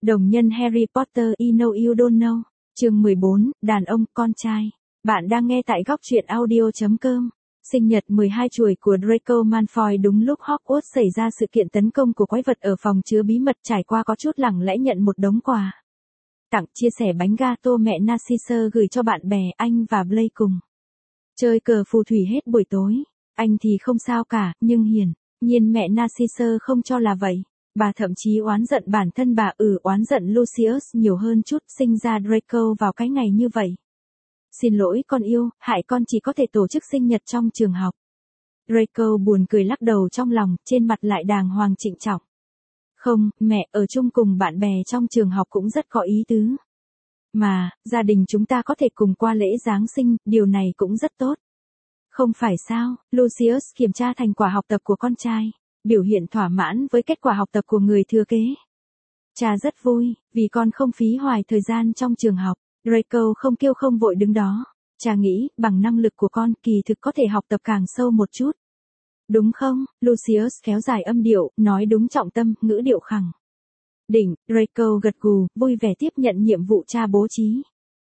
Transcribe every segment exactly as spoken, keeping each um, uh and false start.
Đồng nhân Harry Potter You Know You Don't Know. Chương mười bốn, đàn ông, con trai. Bạn đang nghe tại góc truyện audio chấm com. Sinh nhật mười hai chuỗi của Draco Malfoy đúng lúc Hogwarts xảy ra sự kiện tấn công của quái vật ở phòng chứa bí mật, trải qua có chút lẳng lẽ nhận một đống quà tặng, chia sẻ bánh gato mẹ Narcissa gửi cho bạn bè. Anh và Blake cùng chơi cờ phù thủy hết buổi tối. Anh thì không sao cả, nhưng hiển nhiên mẹ Narcissa không cho là vậy. Bà thậm chí oán giận bản thân bà, ừ oán giận Lucius nhiều hơn chút, sinh ra Draco vào cái ngày như vậy. Xin lỗi con yêu, hại con chỉ có thể tổ chức sinh nhật trong trường học. Draco buồn cười lắc đầu trong lòng, trên mặt lại đàng hoàng trịnh trọng. Không, mẹ, ở chung cùng bạn bè trong trường học cũng rất có ý tứ. Mà, gia đình chúng ta có thể cùng qua lễ Giáng sinh, điều này cũng rất tốt. Không phải sao? Lucius kiểm tra thành quả học tập của con trai, biểu hiện thỏa mãn với kết quả học tập của người thừa kế. Cha rất vui, vì con không phí hoài thời gian trong trường học. Draco không kêu không vội đứng đó. Cha nghĩ, bằng năng lực của con, kỳ thực có thể học tập càng sâu một chút. Đúng không? Lucius kéo dài âm điệu, nói đúng trọng tâm, ngữ điệu khẳng định. Draco gật gù, vui vẻ tiếp nhận nhiệm vụ cha bố trí.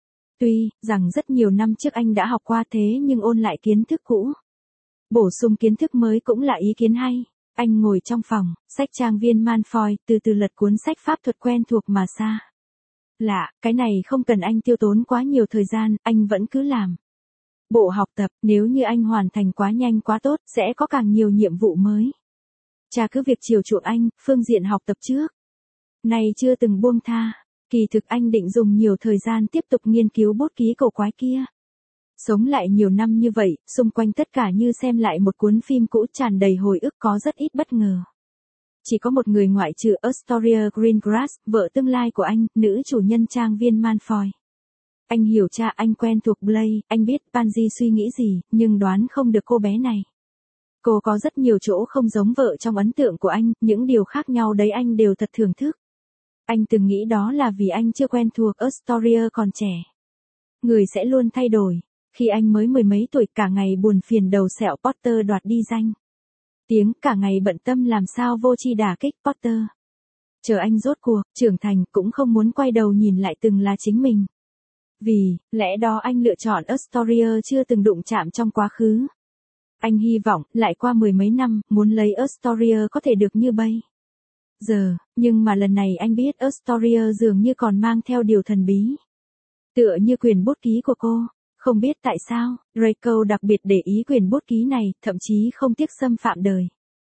Tuy rằng rất nhiều năm trước anh đã học qua thế nhưng ôn lại kiến thức cũ, bổ sung kiến thức mới cũng là ý kiến hay. Anh ngồi trong phòng, sách trang viên Malfoy, từ từ lật cuốn sách pháp thuật quen thuộc mà xa lạ, cái này không cần anh tiêu tốn quá nhiều thời gian, anh vẫn cứ làm bộ học tập, nếu như anh hoàn thành quá nhanh quá tốt, sẽ có càng nhiều nhiệm vụ mới. Cha cứ việc chiều chuộng anh, phương diện học tập trước nay chưa từng buông tha. Kỳ thực anh định dùng nhiều thời gian tiếp tục nghiên cứu bút ký cổ quái kia. Sống lại nhiều năm như vậy, xung quanh tất cả như xem lại một cuốn phim cũ tràn đầy hồi ức, có rất ít bất ngờ. Chỉ có một người ngoại trừ Astoria Greengrass, vợ tương lai của anh, nữ chủ nhân trang viên Malfoy. Anh hiểu cha, anh quen thuộc Blake, anh biết Pansy suy nghĩ gì, nhưng đoán không được cô bé này. Cô có rất nhiều chỗ không giống vợ trong ấn tượng của anh, những điều khác nhau đấy anh đều thật thưởng thức. Anh từng nghĩ đó là vì anh chưa quen thuộc Astoria còn trẻ. Người sẽ luôn thay đổi. Khi anh mới mười mấy tuổi, cả ngày buồn phiền đầu sẹo Potter đoạt đi danh tiếng, cả ngày bận tâm làm sao vô tri đả kích Potter. Chờ anh rốt cuộc trưởng thành, cũng không muốn quay đầu nhìn lại từng là chính mình. Vì lẽ đó anh lựa chọn Astoria chưa từng đụng chạm trong quá khứ. Anh hy vọng, lại qua mười mấy năm, muốn lấy Astoria có thể được như bây giờ, nhưng mà lần này anh biết Astoria dường như còn mang theo điều thần bí. Tựa như quyền bút ký của cô. Không biết tại sao, Draco đặc biệt để ý quyền bút ký này, thậm chí không tiếc xâm phạm đời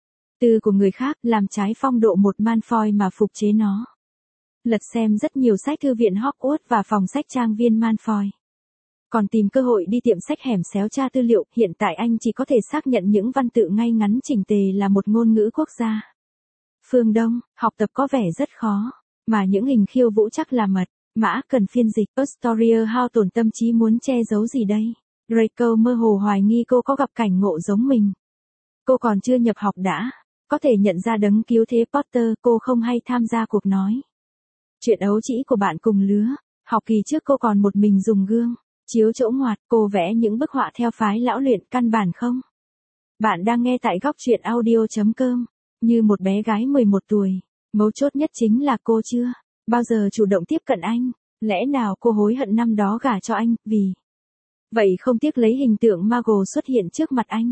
tư của người khác, làm trái phong độ một Malfoy mà phục chế nó. Lật xem rất nhiều sách thư viện Hogwarts và phòng sách trang viên Malfoy. Còn tìm cơ hội đi tiệm sách hẻm xéo tra tư liệu, hiện tại anh chỉ có thể xác nhận những văn tự ngay ngắn chỉnh tề là một ngôn ngữ quốc gia phương Đông, học tập có vẻ rất khó, mà những hình khiêu vũ chắc là mật mã cần phiên dịch. Astoria hao tổn tâm trí muốn che giấu gì đây? Draco mơ hồ hoài nghi cô có gặp cảnh ngộ giống mình. Cô còn chưa nhập học đã có thể nhận ra đấng cứu thế Potter, cô không hay tham gia cuộc nói chuyện ấu trĩ của bạn cùng lứa. Học kỳ trước cô còn một mình dùng gương chiếu chỗ ngoặt, cô vẽ những bức họa theo phái lão luyện, căn bản không. Bạn đang nghe tại góc truyện audio chấm com. Như một bé gái mười một tuổi, mấu chốt nhất chính là cô chưa bao giờ chủ động tiếp cận anh. Lẽ nào cô hối hận năm đó gả cho anh, vì vậy không tiếc lấy hình tượng Muggle xuất hiện trước mặt anh.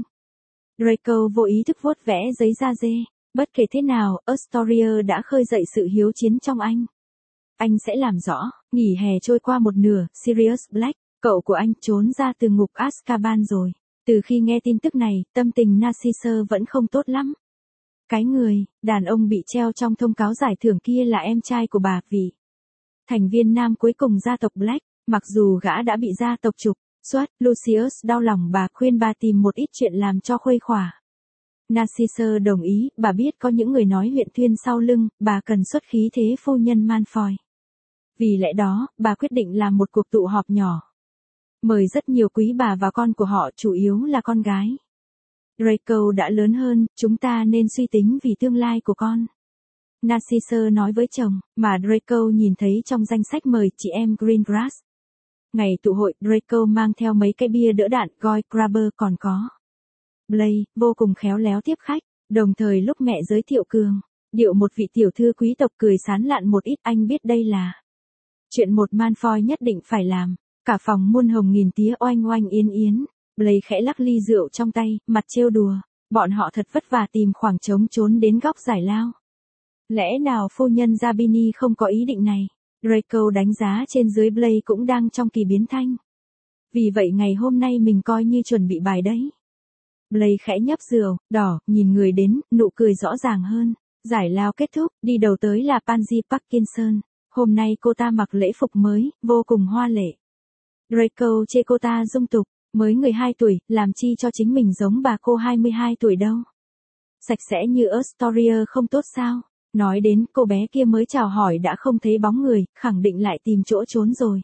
Draco vô ý thức vuốt vẽ giấy da dê. Bất kể thế nào, Astoria đã khơi dậy sự hiếu chiến trong anh. Anh sẽ làm rõ. Nghỉ hè trôi qua một nửa, Sirius Black, cậu của anh, trốn ra từ ngục Azkaban rồi. Từ khi nghe tin tức này, tâm tình Narcissa vẫn không tốt lắm. Cái người đàn ông bị treo trong thông cáo giải thưởng kia là em trai của bà, vị thành viên nam cuối cùng gia tộc Black. Mặc dù gã đã bị gia tộc trục xuất, Lucius đau lòng bà, khuyên bà tìm một ít chuyện làm cho khuây khỏa. Narcissa đồng ý, bà biết có những người nói huyện thuyên sau lưng, bà cần xuất khí thế phu nhân Malfoy. Vì lẽ đó, bà quyết định làm một cuộc tụ họp nhỏ. Mời rất nhiều quý bà và con của họ, chủ yếu là con gái. Draco đã lớn hơn, chúng ta nên suy tính vì tương lai của con. Narcissa nói với chồng, mà Draco nhìn thấy trong danh sách mời chị em Greengrass. Ngày tụ hội, Draco mang theo mấy cái bia đỡ đạn, Goy Grabber, còn có Blake, vô cùng khéo léo tiếp khách, đồng thời lúc mẹ giới thiệu cường Điệu một vị tiểu thư quý tộc cười sán lạn một ít, anh biết đây là chuyện một Malfoy nhất định phải làm. Cả phòng muôn hồng nghìn tía oanh oanh yến yến. Blake khẽ lắc ly rượu trong tay, mặt trêu đùa. Bọn họ thật vất vả tìm khoảng trống trốn đến góc giải lao. Lẽ nào phu nhân Zabini không có ý định này? Draco đánh giá trên dưới Blake cũng đang trong kỳ biến thanh. Vì vậy ngày hôm nay mình coi như chuẩn bị bài đấy. Blake khẽ nhấp rượu, đỏ, nhìn người đến, nụ cười rõ ràng hơn. Giải lao kết thúc, đi đầu tới là Pansy Parkinson. Hôm nay cô ta mặc lễ phục mới, vô cùng hoa lệ. Draco chê cô ta dung tục, mới mười hai tuổi, làm chi cho chính mình giống bà cô hai mươi hai tuổi đâu. Sạch sẽ như Astoria không tốt sao? Nói đến cô bé kia mới chào hỏi đã không thấy bóng người, khẳng định lại tìm chỗ trốn rồi.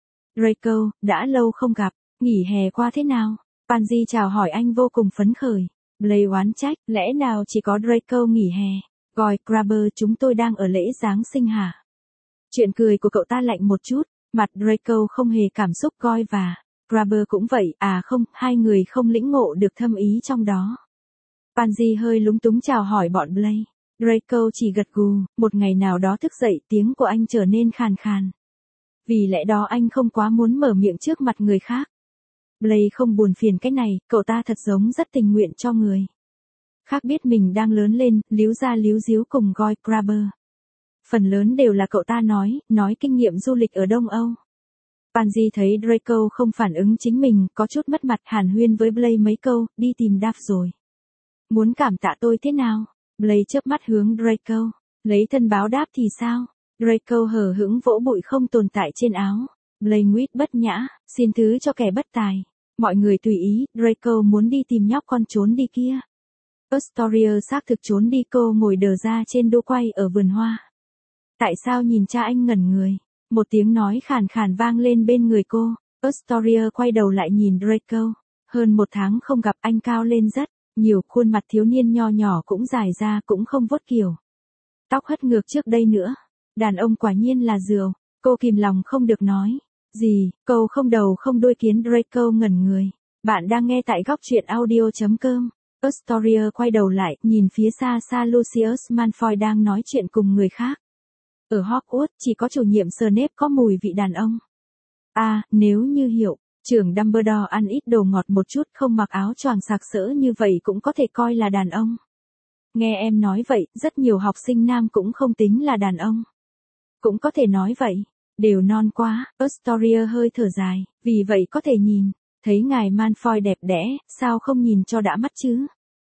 Draco, đã lâu không gặp, nghỉ hè qua thế nào? Pansy chào hỏi anh vô cùng phấn khởi. Blake oán trách, lẽ nào chỉ có Draco nghỉ hè? Gọi Grabber, chúng tôi đang ở lễ Giáng sinh hả? Chuyện cười của cậu ta lạnh một chút, mặt Draco không hề cảm xúc, coi và Grabber cũng vậy, à không, hai người không lĩnh ngộ được thâm ý trong đó. Pansy hơi lúng túng chào hỏi bọn Blake. Draco chỉ gật gù, một ngày nào đó thức dậy tiếng của anh trở nên khàn khàn. Vì lẽ đó anh không quá muốn mở miệng trước mặt người khác. Blake không buồn phiền cái này, cậu ta thật giống rất tình nguyện cho người khác biết mình đang lớn lên, líu ra líu díu cùng Goy Grabber. Phần lớn đều là cậu ta nói, nói kinh nghiệm du lịch ở Đông Âu. Pansy thấy Draco không phản ứng chính mình, có chút mất mặt, hàn huyên với Blake mấy câu, đi tìm Daphne rồi. Muốn cảm tạ tôi thế nào? Blake chớp mắt hướng Draco, lấy thân báo đáp thì sao? Draco hờ hững vỗ bụi không tồn tại trên áo. Blake nguyết bất nhã, xin thứ cho kẻ bất tài. Mọi người tùy ý, Draco muốn đi tìm nhóc con trốn đi kia. Astoria xác thực trốn đi, cô ngồi đờ ra trên đu quay ở vườn hoa. Tại sao nhìn cha anh ngẩn người? Một tiếng nói khàn khàn vang lên bên người cô. Astoria quay đầu lại nhìn Draco. Hơn một tháng không gặp, anh cao lên rất nhiều, khuôn mặt thiếu niên nho nhỏ cũng dài ra, cũng không vuốt kiểu tóc hất ngược trước đây nữa. Đàn ông quả nhiên là rượu. Cô kìm lòng không được nói gì, câu không đầu không đuôi khiến Draco ngẩn người. Bạn đang nghe tại góc truyện audio chấm com. Astoria quay đầu lại, nhìn phía xa xa Lucius Malfoy đang nói chuyện cùng người khác. Ở Hogwarts, chỉ có chủ nhiệm Snape có mùi vị đàn ông. À, nếu như Hiệu trưởng Dumbledore ăn ít đồ ngọt một chút, không mặc áo choàng sặc sỡ như vậy cũng có thể coi là đàn ông. Nghe em nói vậy, rất nhiều học sinh nam cũng không tính là đàn ông. Cũng có thể nói vậy, đều non quá. Astoria hơi thở dài, vì vậy có thể nhìn thấy ngài Malfoy đẹp đẽ, sao không nhìn cho đã mắt chứ?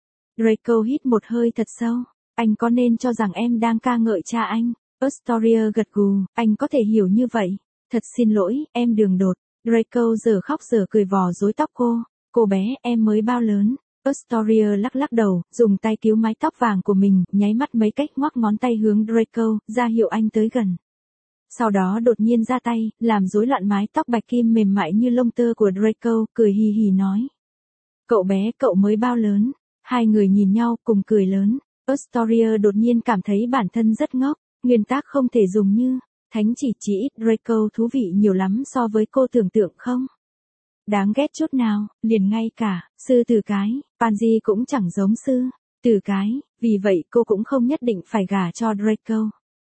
Draco hít một hơi thật sâu, anh có nên cho rằng em đang ca ngợi cha anh? Astoria gật gù, anh có thể hiểu như vậy. Thật xin lỗi, em đường đột. Draco giờ khóc giờ cười vò rối tóc cô. Cô bé, em mới bao lớn? Astoria lắc lắc đầu, dùng tay cứu mái tóc vàng của mình, nháy mắt mấy cách, ngoắc ngón tay hướng Draco, ra hiệu anh tới gần. Sau đó đột nhiên ra tay, làm rối loạn mái tóc bạch kim mềm mại như lông tơ của Draco, cười hì hì nói. Cậu bé, cậu mới bao lớn? Hai người nhìn nhau, cùng cười lớn. Astoria đột nhiên cảm thấy bản thân rất ngốc, nguyên tắc không thể dùng như thánh chỉ, chỉ ít Draco thú vị nhiều lắm so với cô tưởng tượng không? Đáng ghét chút nào, liền ngay cả sư tử cái, Pansy cũng chẳng giống sư tử cái, vì vậy cô cũng không nhất định phải gả cho Draco.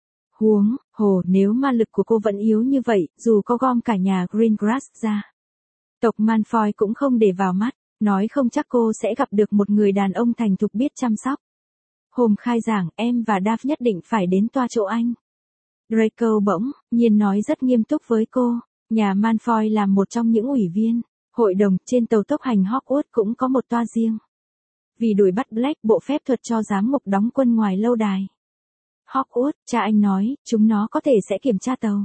Huống hồ, nếu ma lực của cô vẫn yếu như vậy, dù có gom cả nhà Greengrass ra, tộc Malfoy cũng không để vào mắt, nói không chắc cô sẽ gặp được một người đàn ông thành thục biết chăm sóc. Hôm khai giảng, em và Daphne nhất định phải đến toa chỗ anh. Draco bỗng nhiên nói rất nghiêm túc với cô. Nhà Malfoy là một trong những ủy viên hội đồng trên tàu tốc hành Hogwarts cũng có một toa riêng. Vì đuổi bắt Black, bộ phép thuật cho giám mục đóng quân ngoài lâu đài Hogwarts, cha anh nói, chúng nó có thể sẽ kiểm tra tàu.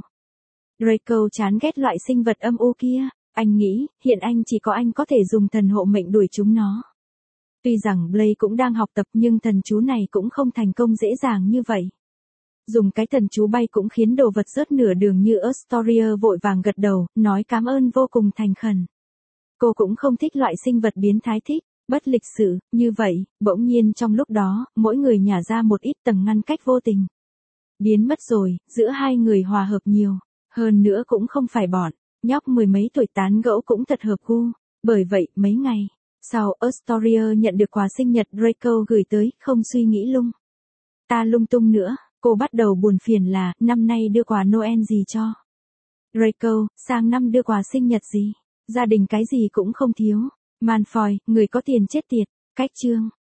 Draco chán ghét loại sinh vật âm u kia. Anh nghĩ, hiện anh chỉ có anh có thể dùng thần hộ mệnh đuổi chúng nó. Tuy rằng Blake cũng đang học tập nhưng thần chú này cũng không thành công dễ dàng như vậy. Dùng cái thần chú bay cũng khiến đồ vật rớt nửa đường như Astoria vội vàng gật đầu, nói cảm ơn vô cùng thành khẩn. Cô cũng không thích loại sinh vật biến thái thích, bất lịch sự, như vậy, bỗng nhiên trong lúc đó, mỗi người nhả ra một ít tầng ngăn cách vô tình. Biến mất rồi, giữa hai người hòa hợp nhiều, hơn nữa cũng không phải bọn nhóc mười mấy tuổi tán gẫu cũng thật hợp gu, bởi vậy, mấy ngày sau, Astoria nhận được quà sinh nhật Draco gửi tới, không suy nghĩ lung Ta lung tung nữa, cô bắt đầu buồn phiền là, năm nay đưa quà Noel gì cho? Draco, sang năm đưa quà sinh nhật gì? Gia đình cái gì cũng không thiếu. Malfoy, người có tiền chết tiệt. Cách chương.